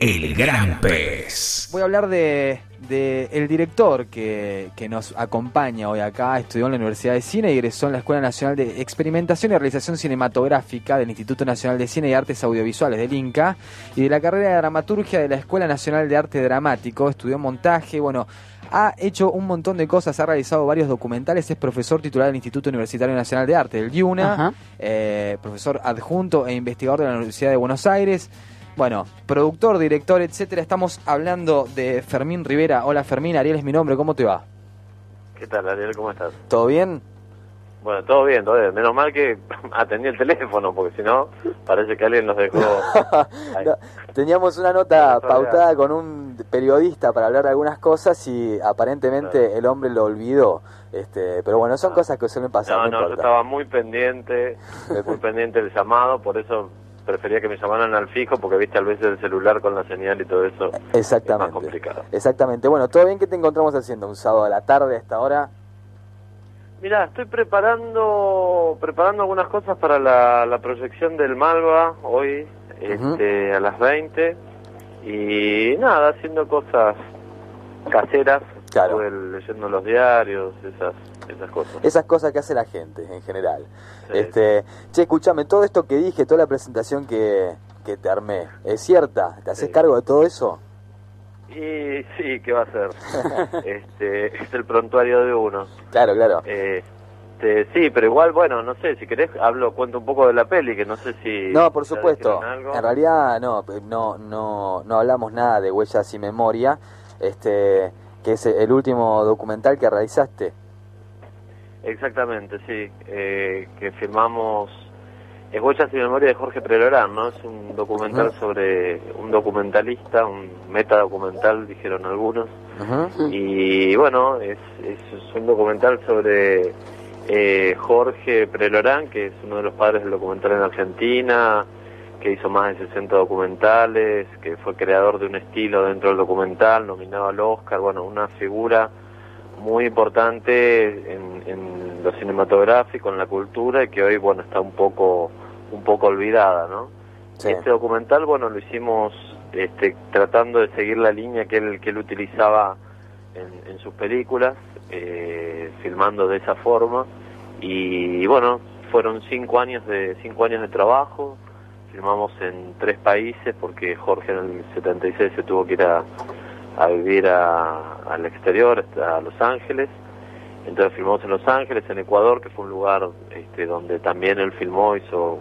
El Gran Pez. Voy a hablar de el director que nos acompaña hoy acá. Estudió en la Universidad de Cine y egresó en la Escuela Nacional de Experimentación y Realización Cinematográfica del Instituto Nacional de Cine y Artes Audiovisuales del INCA y de la carrera de Dramaturgia de la Escuela Nacional de Arte Dramático. Estudió montaje, ha hecho un montón de cosas, ha realizado varios documentales, es profesor titular del Instituto Universitario Nacional de Arte, del IUNA, profesor adjunto e investigador de la Universidad de Buenos Aires. Productor, director, etcétera. Estamos hablando de Fermín Rivera. Hola Fermín, Ariel es mi nombre, ¿cómo te va? ¿Qué tal, Ariel? ¿Cómo estás? ¿Todo bien? Bueno, todo bien, todo bien. Menos mal que atendí el teléfono, porque si no, parece que alguien nos dejó... No, teníamos una nota pautada con un periodista para hablar de algunas cosas y aparentemente el hombre lo olvidó. Pero bueno, son cosas que suelen pasar. No, yo estaba muy pendiente del llamado, por eso prefería que me llamaran al fijo, porque viste, a veces el celular con la señal y todo eso es más complicado. Exactamente. Bueno, ¿todo bien? ¿Qué te encontramos haciendo un sábado a la tarde a esta hora? Mirá, estoy preparando algunas cosas para la proyección del Malva hoy, a las 20, y nada, haciendo cosas caseras, claro. Leyendo los diarios, esas cosas. Esas cosas que hace la gente en general. Sí. Che, escuchame, todo esto que dije, toda la presentación que te armé, ¿es cierta? ¿Te haces cargo de todo eso? Y sí, ¿qué va a ser? Es el prontuario de uno. Claro. Sí, pero igual, bueno, no sé, si querés cuento un poco de la peli, que no sé si... No, por supuesto. En realidad no hablamos nada de Huellas y Memoria, que es el último documental que realizaste. Exactamente, sí, que filmamos Huellas y Memoria de Jorge Prelorán, ¿no? Es un documental sobre un documentalista, un metadocumental, dijeron algunos, y bueno, es un documental sobre Jorge Prelorán, que es uno de los padres del documental en Argentina, que hizo más de 60 documentales, que fue creador de un estilo dentro del documental, nominado al Oscar, una figura muy importante en lo cinematográfico, en la cultura, y que hoy, está un poco olvidada, ¿no? Sí. Este documental, lo hicimos tratando de seguir la línea que él utilizaba en sus películas, filmando de esa forma, y fueron 5 años de trabajo. Filmamos en 3 países, porque Jorge en el 76 se tuvo que ir a vivir al exterior, a Los Ángeles. Entonces filmamos en Los Ángeles, en Ecuador, que fue un lugar donde también él filmó, hizo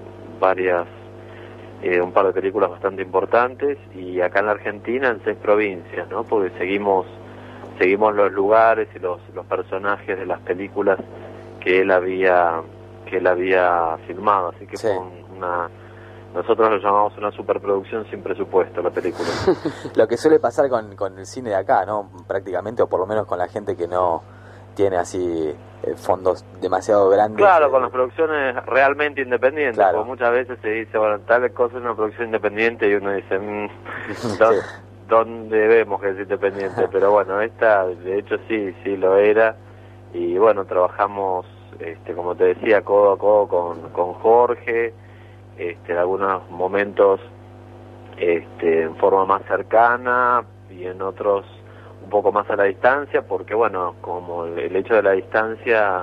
un par de películas bastante importantes, y acá en la Argentina en 6 provincias, ¿no? Porque seguimos los lugares y los personajes de las películas que él había filmado, así que fue nosotros lo llamamos una superproducción sin presupuesto, la película. Lo que suele pasar con el cine de acá, ¿no? Prácticamente, o por lo menos con la gente que no tiene así fondos demasiado grandes. Claro, con las producciones realmente independientes, claro. Porque muchas veces se dice, tal cosa es una producción independiente, y uno dice, ¿dónde vemos que es independiente? Pero esta de hecho sí lo era, y trabajamos, como te decía, codo a codo con Jorge, en algunos momentos en forma más cercana y en otros un poco más a la distancia, porque como el hecho de la distancia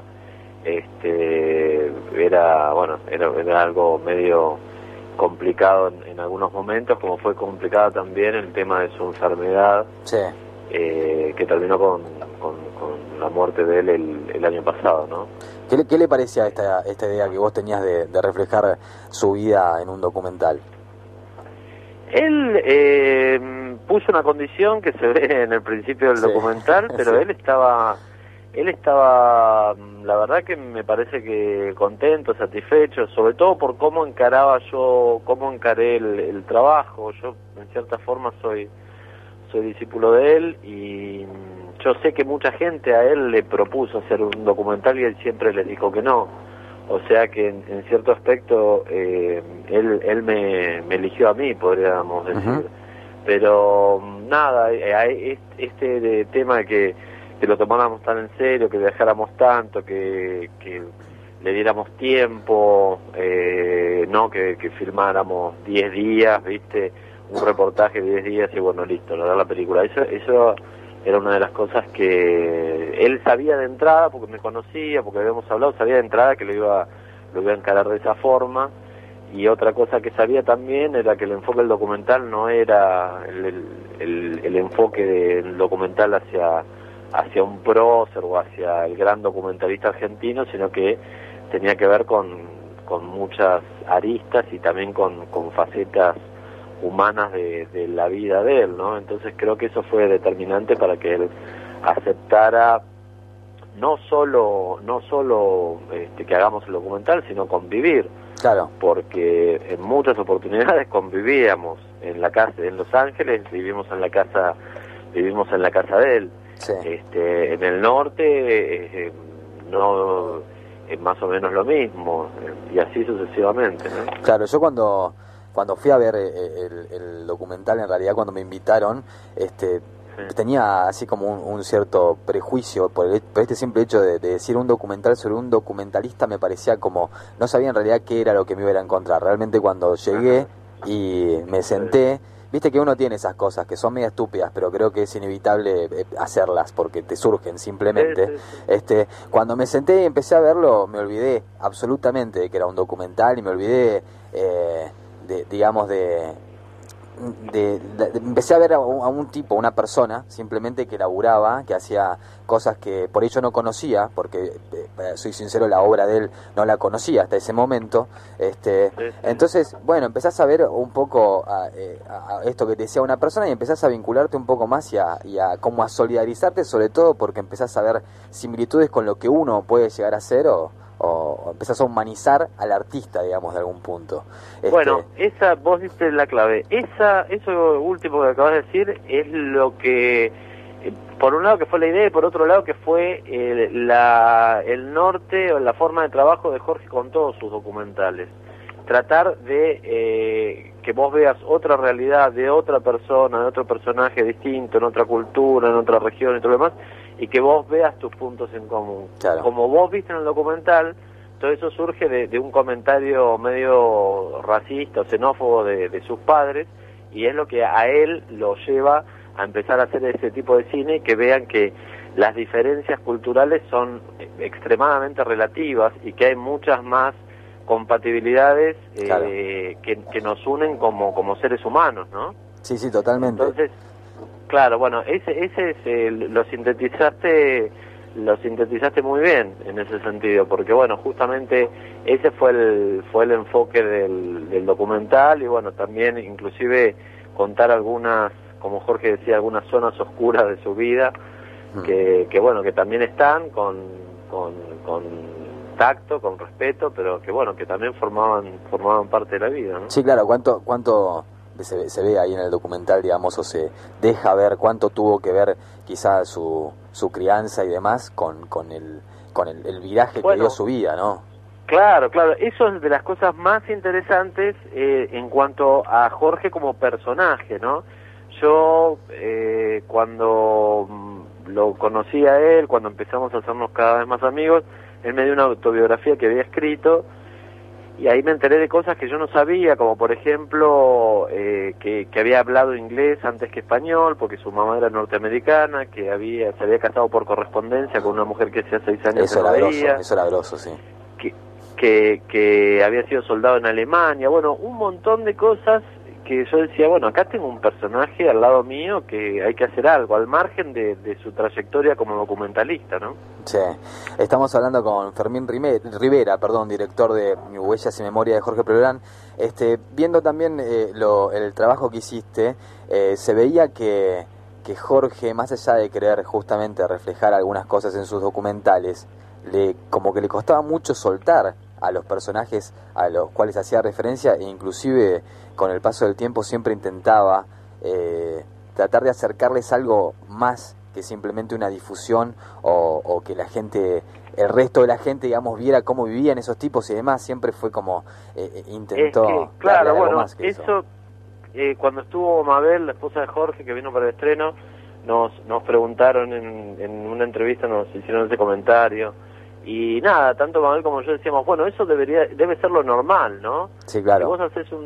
era algo medio complicado en algunos momentos, como fue complicado también el tema de su enfermedad, que terminó con la muerte de él el año pasado, ¿no? ¿Qué le parecía esta idea que vos tenías de reflejar su vida en un documental? Él puso una condición que se ve en el principio del documental, pero él estaba, la verdad que me parece que contento, satisfecho, sobre todo por cómo encaré el trabajo. Yo en cierta forma soy discípulo de él, y yo sé que mucha gente a él le propuso hacer un documental y él siempre les dijo que no. O sea que en cierto aspecto él me eligió a mí, podríamos decir. Pero nada, este tema que lo tomáramos tan en serio, que viajáramos tanto, que le diéramos tiempo, no que filmáramos 10 días, ¿viste? un reportaje de 10 días y bueno, listo, lograr la película. Eso era una de las cosas que él sabía de entrada, porque me conocía, porque habíamos hablado, sabía de entrada que lo iba a encarar de esa forma. Y otra cosa que sabía también era que el enfoque del documental no era el enfoque del documental hacia un prócer o hacia el gran documentalista argentino, sino que tenía que ver con muchas aristas y también con facetas humanas de la vida de él, ¿no? Entonces creo que eso fue determinante para que él aceptara no solo que hagamos el documental, sino convivir. Claro. Porque en muchas oportunidades convivíamos en la casa en Los Ángeles, vivimos en la casa de él. Sí. En el norte no es más o menos lo mismo, y así sucesivamente, ¿no? Claro, yo cuando fui a ver el documental, en realidad cuando me invitaron, tenía así como un cierto prejuicio por este simple hecho de decir un documental sobre un documentalista. Me parecía como, no sabía en realidad qué era lo que me iba a encontrar. Realmente cuando llegué y me senté, viste que uno tiene esas cosas que son medio estúpidas, pero creo que es inevitable hacerlas porque te surgen simplemente. Cuando me senté y empecé a verlo, me olvidé absolutamente de que era un documental y me olvidé empecé a ver a un tipo, una persona simplemente que laburaba, que hacía cosas que por ello no conocía, porque soy sincero, la obra de él no la conocía hasta ese momento. Entonces, bueno, empezás a ver un poco a esto que te decía una persona y empezás a vincularte un poco más y a como a solidarizarte, sobre todo porque empezás a ver similitudes con lo que uno puede llegar a ser o empezás a humanizar al artista, digamos, de algún punto. Bueno, vos diste la clave. Eso último que acabas de decir es lo que, por un lado que fue la idea y por otro lado que fue el norte o la forma de trabajo de Jorge con todos sus documentales. Tratar de que vos veas otra realidad de otra persona, de otro personaje distinto, en otra cultura, en otra región y todo lo demás, y que vos veas tus puntos en común. Claro. Como vos viste en el documental, todo eso surge de un comentario medio racista o xenófobo de sus padres, y es lo que a él lo lleva a empezar a hacer ese tipo de cine, y que vean que las diferencias culturales son extremadamente relativas y que hay muchas más compatibilidades claro. que nos unen como seres humanos, ¿no? Sí, totalmente. Entonces, claro, bueno, ese es lo sintetizaste muy bien en ese sentido, porque bueno, justamente ese fue el enfoque del documental, y bueno, también inclusive contar algunas, como Jorge decía, algunas zonas oscuras de su vida, que bueno, que también están con tacto, con respeto, pero que bueno, que también formaban parte de la vida, ¿no? Sí, claro, cuánto se ve ahí en el documental, digamos, o se deja ver cuánto tuvo que ver quizás su crianza y demás con el viraje que dio su vida, ¿no? Claro, eso es de las cosas más interesantes en cuanto a Jorge como personaje, ¿no? Yo cuando lo conocí a él, cuando empezamos a hacernos cada vez más amigos, él me dio una autobiografía que había escrito, y ahí me enteré de cosas que yo no sabía, como por ejemplo que había hablado inglés antes que español, porque su mamá era norteamericana, que se había casado por correspondencia con una mujer que hacía 6 años eso no era veía. Eso era grosso, sí. Que había sido soldado en Alemania, bueno, un montón de cosas que yo decía, bueno, acá tengo un personaje al lado mío que hay que hacer algo, al margen de su trayectoria como documentalista, ¿no? Sí, estamos hablando con Fermín Rivera, director de Huellas y Memoria de Jorge Prelorán. Viendo también el trabajo que hiciste, se veía que Jorge, más allá de querer justamente reflejar algunas cosas en sus documentales, como que le costaba mucho soltar a los personajes a los cuales hacía referencia, e inclusive con el paso del tiempo siempre intentaba tratar de acercarles algo más que simplemente una difusión o que la gente, el resto de la gente, digamos, viera cómo vivían esos tipos y demás. Siempre fue como intentó claro, algo bueno, más que eso. Cuando estuvo Mabel, la esposa de Jorge, que vino para el estreno, nos preguntaron en una entrevista, nos hicieron ese comentario. Y nada, tanto Mabel como yo decíamos, bueno, eso debe ser lo normal, ¿no? Sí, claro. Si vos haces un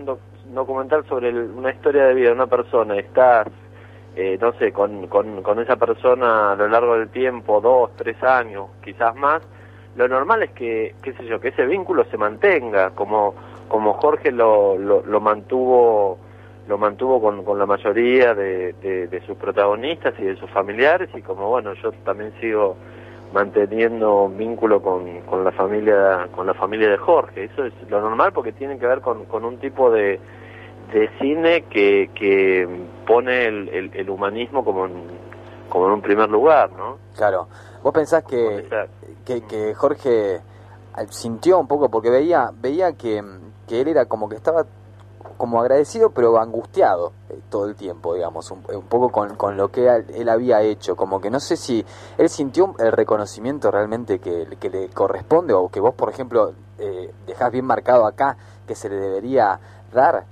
documental sobre una historia de vida de una persona, estás, no sé, con esa persona a lo largo del tiempo, 2, 3 años, quizás más, lo normal es que, qué sé yo, que ese vínculo se mantenga, como Jorge lo mantuvo con la mayoría de sus protagonistas y de sus familiares, y como bueno, yo también sigo manteniendo vínculo con la familia de Jorge. Eso es lo normal, porque tiene que ver con un tipo de cine que pone el humanismo como en un primer lugar, ¿no? Claro. ¿Vos pensás que Jorge sintió un poco, porque veía que él era como que estaba como agradecido pero angustiado todo el tiempo, digamos, un poco con lo que él había hecho, como que no sé si él sintió el reconocimiento realmente que le corresponde, o que vos, por ejemplo, dejás bien marcado acá que se le debería dar?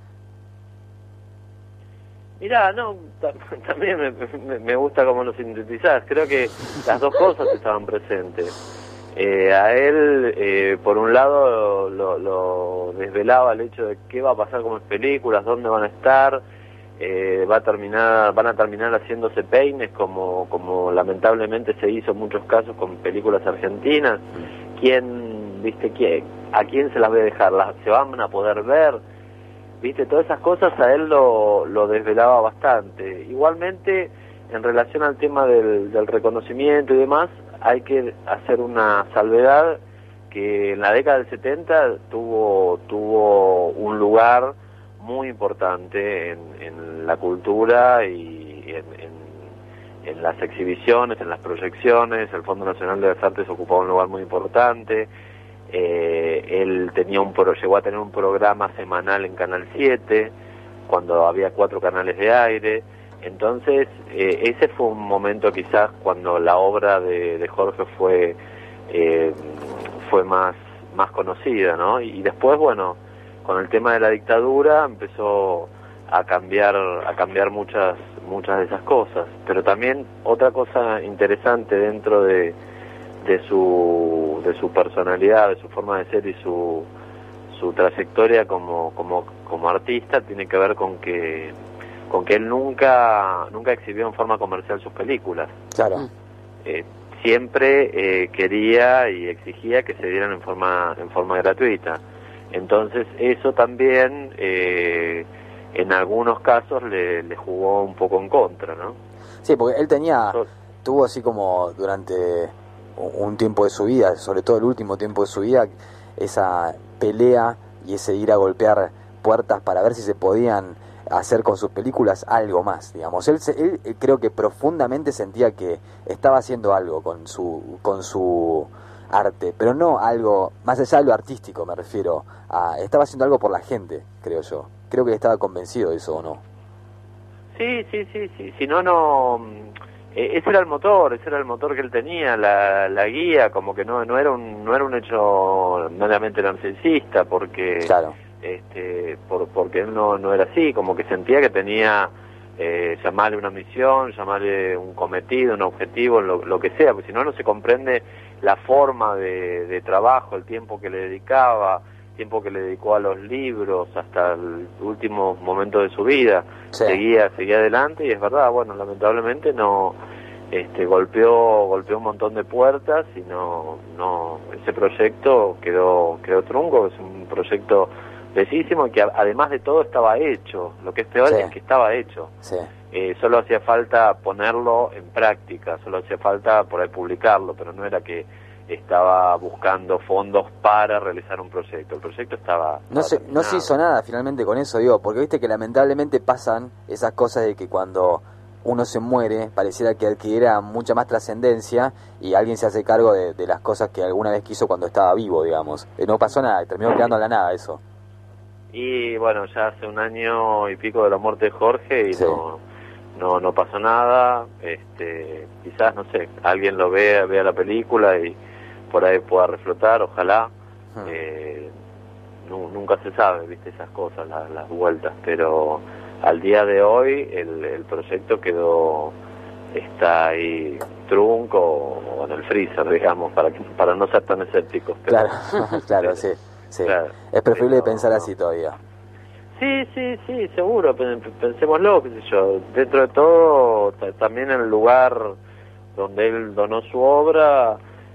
Mirá, no, también me gusta cómo lo sintetizás. Creo que las dos cosas estaban presentes. A él, por un lado, lo desvelaba el hecho de qué va a pasar con las películas, dónde van a estar, van a terminar haciéndose peines, como lamentablemente se hizo en muchos casos con películas argentinas. ¿A quién se las voy a dejar? ¿Se van a poder ver? ¿Viste? Todas esas cosas a él lo desvelaba bastante. Igualmente, en relación al tema del reconocimiento y demás, hay que hacer una salvedad, que en la década del 70 tuvo un lugar muy importante en la cultura y en las exhibiciones, en las proyecciones. El Fondo Nacional de las Artes ocupaba un lugar muy importante. Él llegó a tener un programa semanal en Canal 7, cuando había 4 canales de aire. Entonces, ese fue un momento quizás cuando la obra de Jorge fue más conocida, ¿no? Y después, bueno, con el tema de la dictadura empezó a cambiar muchas de esas cosas. Pero también otra cosa interesante dentro de su personalidad, de su forma de ser y su trayectoria como artista, tiene que ver con que él nunca exhibió en forma comercial sus películas. Claro. Siempre quería y exigía que se dieran en forma gratuita. Entonces eso también en algunos casos le jugó un poco en contra, ¿no? Sí, porque él tuvo así como durante un tiempo de su vida, sobre todo el último tiempo de su vida, esa pelea y ese ir a golpear puertas para ver si se podían hacer con sus películas algo más, digamos. Él creo que profundamente sentía que estaba haciendo algo con su arte, pero no algo más allá de lo artístico, me refiero estaba haciendo algo por la gente, creo yo. Creo que estaba convencido de eso, ¿o no? Sí, si no ese era el motor que él tenía, la guía, como que no era un hecho meramente narcisista, porque claro. Porque él no era así, como que sentía que tenía, llamarle una misión, llamarle un cometido, un objetivo, lo que sea, porque si no se comprende la forma de trabajo, el tiempo que le dedicaba, tiempo que le dedicó a los libros, hasta el último momento de su vida. Sí. Seguía adelante, y es verdad, bueno, lamentablemente golpeó un montón de puertas, y ese proyecto quedó trunco. Es un proyecto bellísimo, que además de todo estaba hecho. Lo que es peor es que estaba hecho. Sí. Solo hacía falta ponerlo en práctica, solo hacía falta por ahí publicarlo, pero no era que estaba buscando fondos para realizar un proyecto. El proyecto estaba no se hizo nada finalmente con eso, digo, porque viste que lamentablemente pasan esas cosas de que cuando uno se muere pareciera que adquiriera mucha más trascendencia y alguien se hace cargo de las cosas que alguna vez quiso cuando estaba vivo, digamos. No pasó nada, terminó quedando en la nada eso. Y bueno, ya hace 1 año y pico de la muerte de Jorge y sí. no pasó nada. Quizás, no sé, alguien lo vea la película y por ahí pueda reflotar, ojalá. Nunca se sabe, viste, esas cosas, las vueltas, pero al día de hoy el proyecto está ahí trunco o en el freezer, digamos, para no ser tan escépticos. Pero, claro, sí. Claro. Es preferible pensar así todavía. Sí, seguro, pensémoslo, qué sé yo. Dentro de todo, también el lugar donde él donó su obra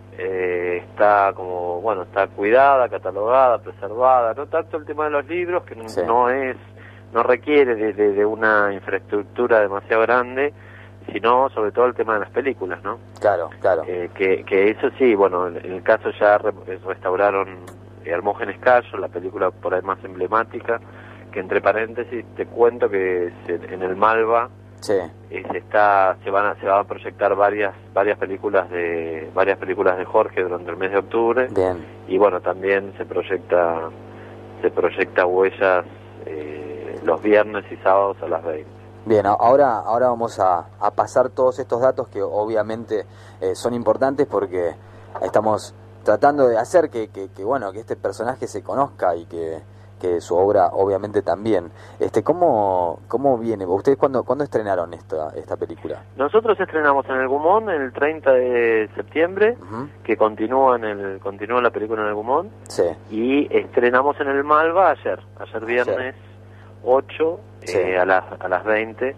está como, bueno, está cuidada, catalogada, preservada, no tanto el tema de los libros, que Sí. no requiere de una infraestructura demasiado grande, sino sobre todo el tema de las películas, ¿no? Claro. Que eso sí, bueno, en el caso ya restauraron Hermógenes Cayo, la película por ahí más emblemática, que entre paréntesis te cuento que en el Malva Sí. se van a proyectar varias películas de Jorge durante el mes de octubre. Bien. Y bueno, también se proyecta Huellas los viernes y sábados a las 20. Bien, ahora vamos a pasar todos estos datos que obviamente son importantes porque estamos tratando de hacer que este personaje se conozca y que su obra obviamente también. ¿Cómo viene? ¿Ustedes cuándo estrenaron esta película? Nosotros estrenamos en el Gumón el 30 de septiembre, Uh-huh. que continúa la película en el Gumón, Sí. y estrenamos en el Malva ayer viernes 8 Sí. a las 20,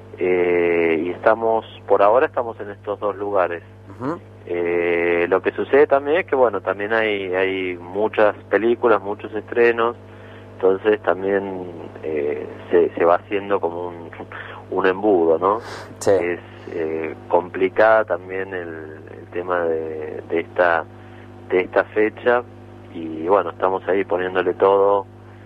y por ahora estamos en estos dos lugares. Uh-huh. Lo que sucede también es que bueno, también hay muchas películas, muchos estrenos, entonces también se va haciendo como un embudo, ¿no? Sí. Es complicada también el tema de esta fecha, y bueno, estamos ahí poniéndole todo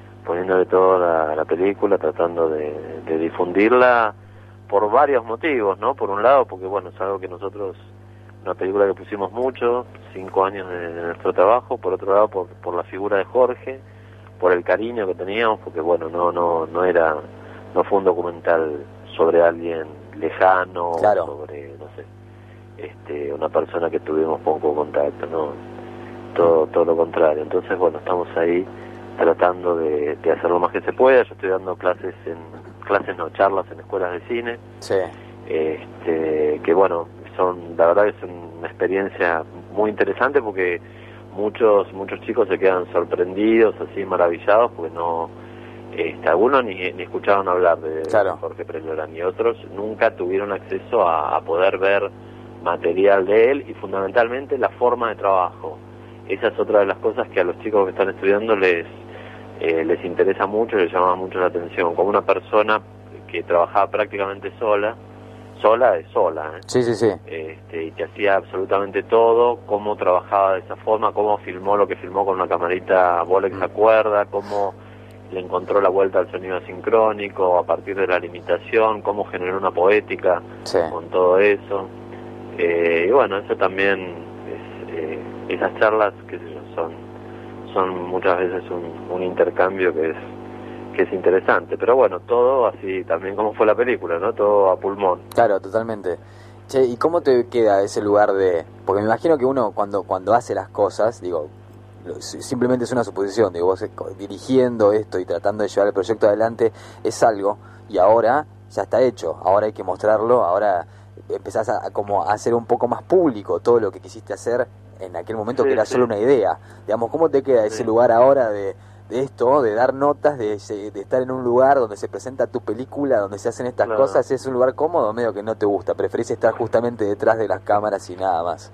la película, tratando de difundirla por varios motivos, ¿no? Por un lado, porque bueno, es algo que nosotros, una película que pusimos mucho, 5 años de nuestro trabajo. Por otro lado, por la figura de Jorge, por el cariño que teníamos, porque bueno, no fue un documental sobre alguien lejano, Claro. sobre, no sé, una persona que tuvimos poco contacto, no, todo lo contrario. Entonces bueno, estamos ahí tratando de hacer lo más que se pueda. Yo estoy dando charlas en escuelas de cine, Sí. que bueno, la verdad es una experiencia muy interesante, porque muchos chicos se quedan sorprendidos, así maravillados, porque no, algunos ni escucharon hablar de Claro. Jorge Prelorán, y otros nunca tuvieron acceso a poder ver material de él, y fundamentalmente la forma de trabajo. Esa es otra de las cosas que a los chicos que están estudiando les interesa mucho, les llama mucho la atención. Como una persona que trabajaba prácticamente sola, ¿eh? Sí. Y que hacía absolutamente todo, cómo trabajaba de esa forma, cómo filmó lo que filmó con una camarita Bolex a cuerda, cómo le encontró la vuelta al sonido asincrónico a partir de la limitación, cómo generó una poética Sí. con todo eso. Y bueno, eso también esas charlas, qué sé yo, son muchas veces un intercambio que es interesante, pero bueno, todo así también como fue la película, ¿no? Todo a pulmón. Claro, totalmente. Che, ¿y cómo te queda ese lugar porque me imagino que uno cuando hace las cosas, digo, simplemente es una suposición, digo, vos dirigiendo esto y tratando de llevar el proyecto adelante es algo, y ahora ya está hecho, ahora hay que mostrarlo, ahora empezás a hacer un poco más público todo lo que quisiste hacer en aquel momento, Sí, que era sí. solo una idea. Digamos, ¿cómo te queda ese Sí. lugar ahora de esto, de dar notas, de estar en un lugar donde se presenta tu película, donde se hacen estas Claro. cosas? ¿Es un lugar cómodo, medio que no te gusta? ¿Preferís estar justamente detrás de las cámaras y nada más?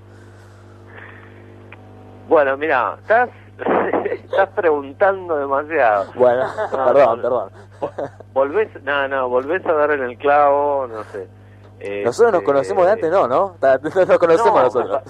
Bueno, mira, estás preguntando demasiado. Bueno, perdón. Volvés a dar en el clavo, no sé. Nosotros nos conocemos de antes, ¿no? No nos conocemos No, nosotros.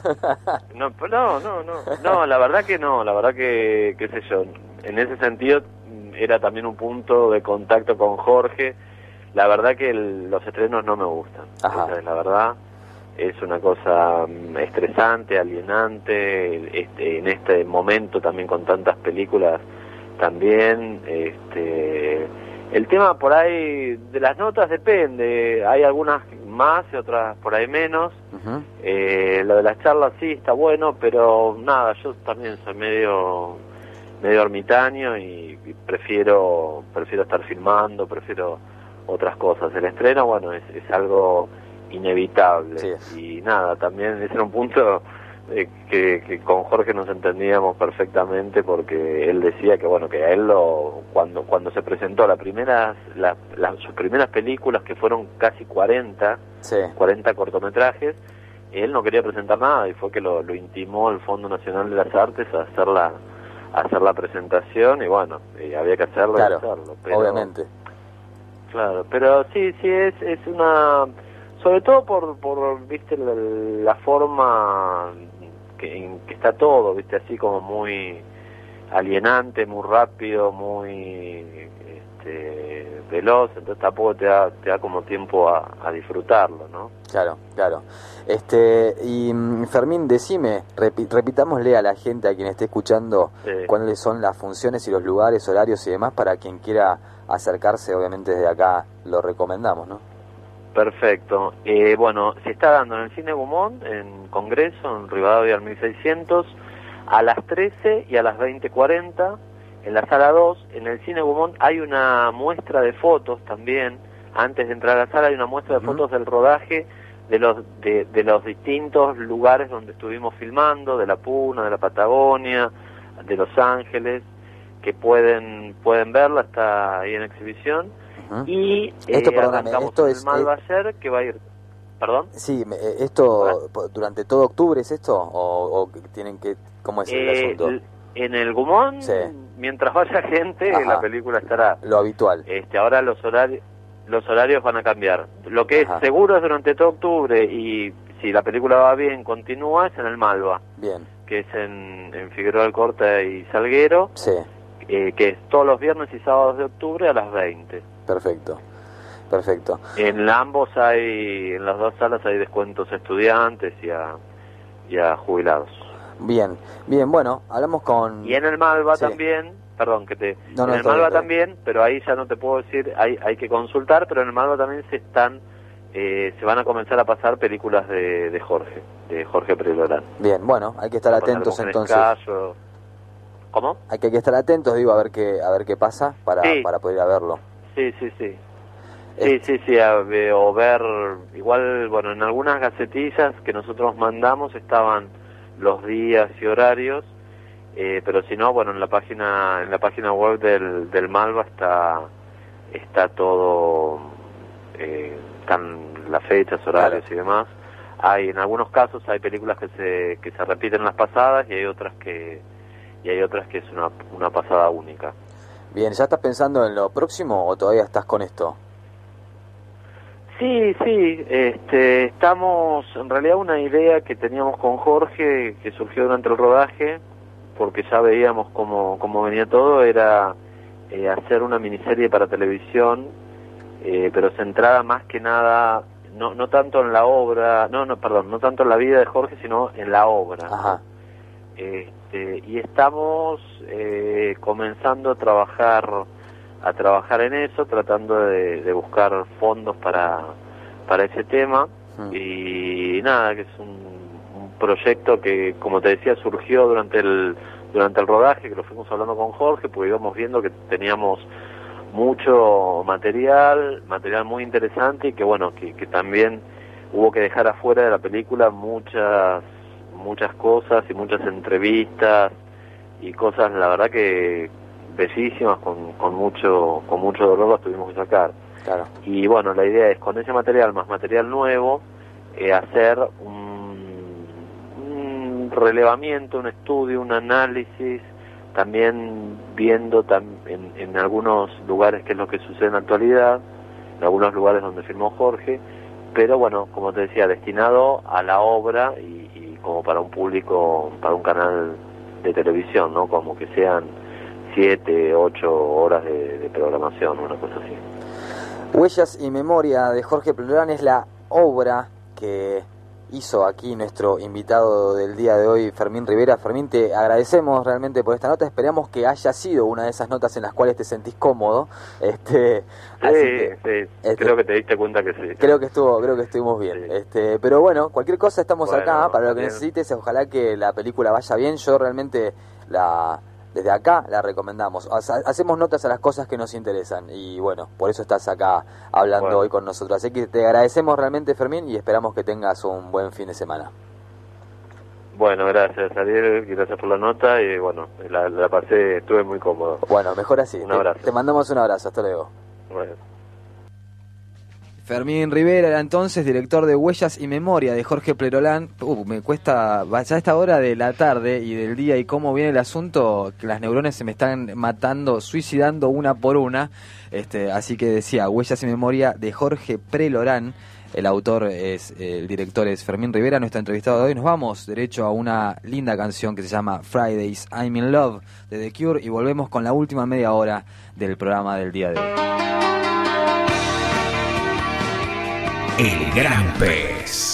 No, la verdad que no, la verdad que, qué sé yo, en ese sentido era también un punto de contacto con Jorge. La verdad que los estrenos no me gustan. Ajá. Esa es la verdad. Es una cosa estresante, alienante, en este momento también con tantas películas también. El tema por ahí de las notas depende, hay algunas más y otras por ahí menos. Uh-huh. Lo de las charlas sí está bueno, pero nada, yo también soy medio ermitaño y prefiero estar filmando, prefiero otras cosas. El estreno, bueno, es algo inevitable. Sí. Y nada, también ese era un punto que con Jorge nos entendíamos perfectamente, porque él decía que bueno, que a él cuando se presentó sus primeras películas, que fueron casi 40 cortometrajes, él no quería presentar nada, y fue que lo intimó el Fondo Nacional de las Artes a hacer la presentación, y bueno, había que hacerlo. Claro, y hacerlo, pero, obviamente. Claro, pero sí es una, sobre todo por viste la forma en que está todo, viste, así como muy alienante, muy rápido, muy veloz, entonces tampoco te da como tiempo a disfrutarlo, ¿no? Claro. Y Fermín, decime, repitámosle a la gente, a quien esté escuchando, cuáles son las funciones y los lugares, horarios y demás, para quien quiera acercarse. Obviamente desde acá lo recomendamos, ¿no? Perfecto. Bueno, se está dando en el Cine Gumont, en Congreso, en Rivadavia al 1600, a las 13 y a las 20:40, en la sala 2. En el Cine Gumont hay una muestra de fotos también. Antes de entrar a la sala hay una muestra de fotos del rodaje de los distintos lugares donde estuvimos filmando, de la Puna, de la Patagonia, de Los Ángeles, que pueden verla, está ahí en exhibición. Y arrancamos en el Malva ayer, que va a ir... ¿Perdón? Sí, ¿esto durante todo octubre es esto? ¿O tienen que...? ¿Cómo es el asunto? En el Gumont, mientras vaya gente, la película estará... Lo habitual. Ahora los horarios van a cambiar. Lo que es seguro es durante todo octubre, y si la película va bien, continúa, es en el Malva. Bien. Que es en Figueroa Alcorta y Salguero. Sí. Que es todos los viernes y sábados de octubre a las 20. Perfecto. En en las dos salas hay descuentos a estudiantes y a jubilados. Bien, bueno, hablamos con... Y en el Malva también, perdón, en el Malva también, pero ahí ya no te puedo decir, hay que consultar, pero en el Malva también se van a comenzar a pasar películas de Jorge Prelorán. Bien, bueno, hay que estar atentos entonces. ¿Cómo? Hay que estar atentos, digo, a ver qué pasa para poder ir a verlo. Sí. O ver, igual, bueno, en algunas gacetillas que nosotros mandamos estaban los días y horarios, pero si no, bueno, en la página web del Malva está todo, están las fechas, horarios y demás. En algunos casos hay películas que se repiten las pasadas, y hay otras que es una pasada única. Bien, ¿ya estás pensando en lo próximo o todavía estás con esto? Sí, estamos, en realidad una idea que teníamos con Jorge, que surgió durante el rodaje, porque ya veíamos cómo venía todo, era hacer una miniserie para televisión, pero centrada más que nada, no tanto en la obra, no tanto en la vida de Jorge, sino en la obra. Ajá. Y estamos comenzando a trabajar en eso, tratando de buscar fondos para ese tema. Y nada, que es un proyecto que, como te decía, surgió durante el rodaje, que lo fuimos hablando con Jorge, porque íbamos viendo que teníamos mucho material muy interesante, y que bueno, que también hubo que dejar afuera de la película muchas cosas y muchas entrevistas y cosas, la verdad que bellísimas, con mucho dolor las tuvimos que sacar. Claro. Y bueno, la idea es, con ese material más material nuevo, hacer un relevamiento, un estudio, un análisis, también viendo en algunos lugares qué es lo que sucede en la actualidad, en algunos lugares donde filmó Jorge, pero bueno, como te decía, destinado a la obra y como para un público, para un canal de televisión, ¿no? Como que sean 7, 8 horas de programación, una cosa así. Huellas y Memoria de Jorge Prelorán es la obra que hizo aquí nuestro invitado del día de hoy, Fermín Rivera. Fermín, te agradecemos realmente por esta nota. Esperamos que haya sido una de esas notas en las cuales te sentís cómodo. Creo que te diste cuenta que sí. Creo que estuvimos bien. Sí. Pero bueno, cualquier cosa estamos acá para lo que necesites. Ojalá que la película vaya bien. Yo realmente desde acá la recomendamos. Hacemos notas a las cosas que nos interesan, y bueno, por eso estás acá hablando hoy con nosotros. Así que te agradecemos realmente, Fermín, y esperamos que tengas un buen fin de semana. Bueno, gracias Ariel, gracias por la nota y bueno, la pasé, estuve muy cómodo. Bueno, mejor así. Un abrazo. Te mandamos un abrazo, hasta luego. Bueno. Fermín Rivera era entonces director de Huellas y Memoria de Jorge Prelolán. Me cuesta, ya a esta hora de la tarde y del día y cómo viene el asunto, que las neuronas se me están matando, suicidando una por una. Así que decía, Huellas y Memoria de Jorge Prelolán. El autor el director es Fermín Rivera, nuestro entrevistado de hoy. Nos vamos derecho a una linda canción que se llama Fridays I'm in Love de The Cure y volvemos con la última media hora del programa del día de hoy. El Gran Pez.